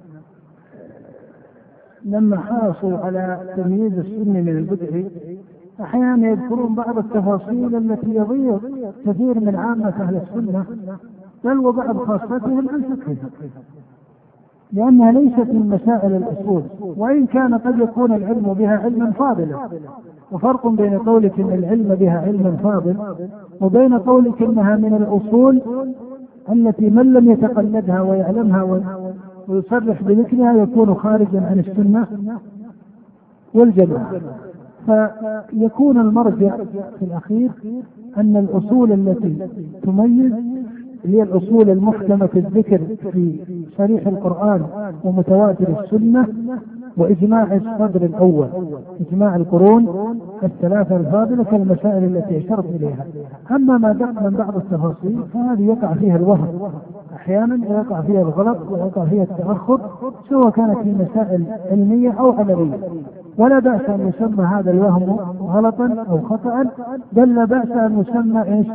لما حرصوا على تمييز السنة من البدع أحيانا يذكرون بعض التفاصيل التي يضيع كثير من عامة أهل السنة بل وبعض خاصتهم عن فقهها، لأنها ليست من مسائل الأصول، وإن كان قد يكون العلم بها علما فاضلا وفرق بين قولك ان العلم بها علم فاضل وبين قولك انها من الاصول التي من لم يتقلدها ويعلمها ويصرح بذكرها يكون خارجا عن السنة والجماعة. فيكون المرجع في الأخير أن الأصول التي تميز هي الأصول المحكمة في الذكر في صريح القرآن ومتواتر السنة وإجماع الصدر الأول، إجماع القرون الثلاثة الفاضلة كالمسائل التي أشرت إليها. أما ما دق من بعض التفاصيل فهذه يقع فيها الوهم، أحيانا يقع فيها الغلط ويقع فيها التأخر سواء كانت في مسائل علمية أو عملية، ولا بأس أن يسمى هذا الوهم غلطا أو خطأ، بل لا بأس أن يسمى إيش؟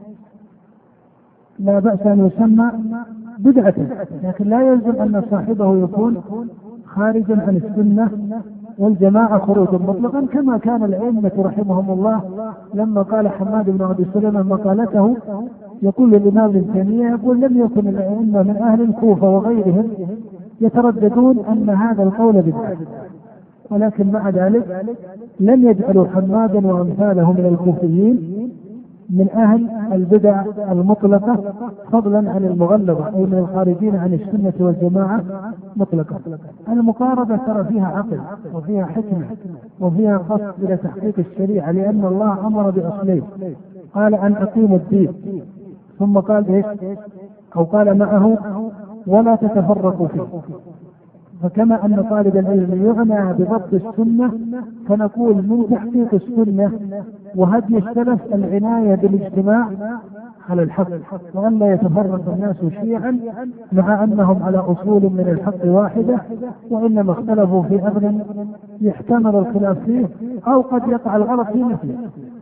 لا بأس أن يسمى بدعة، لكن لا يلزم أن صاحبه يكون خارجا عن السنة والجماعة خروجا مطلقا، كما كان الأئمة رحمهم الله لما قال حماد بن عبد السلام مقالته يقول للإمام ابن تيمية يقول لم يكن الأئمة من أهل الكوفة وغيرهم يترددون أن هذا القول بدعة، ولكن مع ذلك لم يجعلوا حمادا وأمثاله من الكوفيين من أهل البدع المطلقة فضلا عن المغلظة أي من الخارجين عن السنة والجماعة مطلقة. المقاربة ترى فيها عقل وفيها حكمة وفيها قصد إلى تحقيق الشريعة، لأن الله أمر بأصلين، قال أن أقيموا الدين ثم قال إيش؟ أو قال معه ولا تتفرقوا فيه. فكما أن طالب العلم يعنى بضبط السنة فنقول من تحقيق السنة وهدي السلف العناية بالاجتماع على الحق، وأن لا يتفرق الناس شيعا مع أنهم على أصول من الحق واحدة، وإنما اختلفوا في أمر يحتمل الخلاف فيه أو قد يقع الغلط في مثله،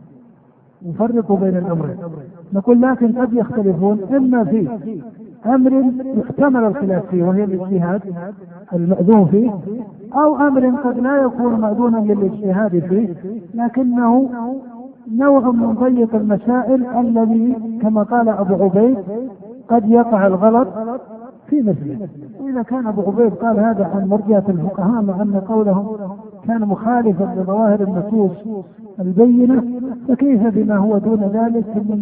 يفرقوا بين الأمرين. نقول لكن قد يختلفون إما في أمر يحتمل الخلاف فيه وهي الاجتهاد المأذون فيه، أو أمر قد لا يكون مأذونا للاجتهاد فيه لكنه نوع من ضيق المسائل الذي كما قال أبو عبيد قد يقع الغلط في مثله. وإذا كان أبو عبيد قال هذا عن مرجئة الفقهاء مع أن قولهم كان مخالفا لظواهر النصوص البينة، فكيف بما هو دون ذلك من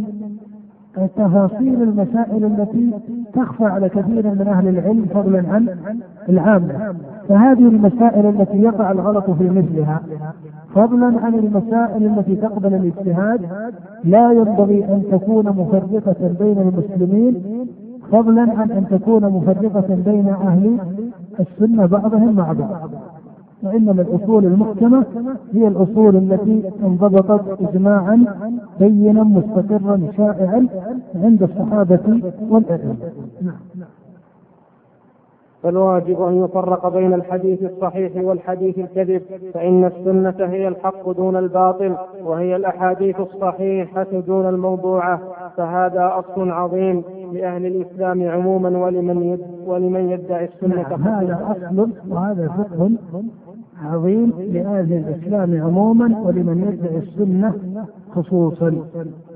تفاصيل المسائل التي تخفى على كثير من أهل العلم فضلا عن العامة. فهذه المسائل التي يقع الغلط في مثلها فضلا عن المسائل التي تقبل الاجتهاد لا ينبغي أن تكون مفرقة بين المسلمين، فضلا عن أن تكون مفرقة بين أهل السنة بعضهم مع بعض. وإنما الأصول المحكمة هي الأصول التي انضبطت إجماعا بينا مستقرا شائعا عند الصحابة والأئمة. فالواجب أن يفرق بين الحديث الصحيح والحديث الكذب، فإن السنة هي الحق دون الباطل، وهي الأحاديث الصحيحة دون الموضوعة. فهذا أصل عظيم لأهل الإسلام عموما ولمن يد ولمن يدعي السنة. هذا أصل وهذا فقه عظيم لأهل الإسلام عموما ولمن يدعي السنة خصوصا.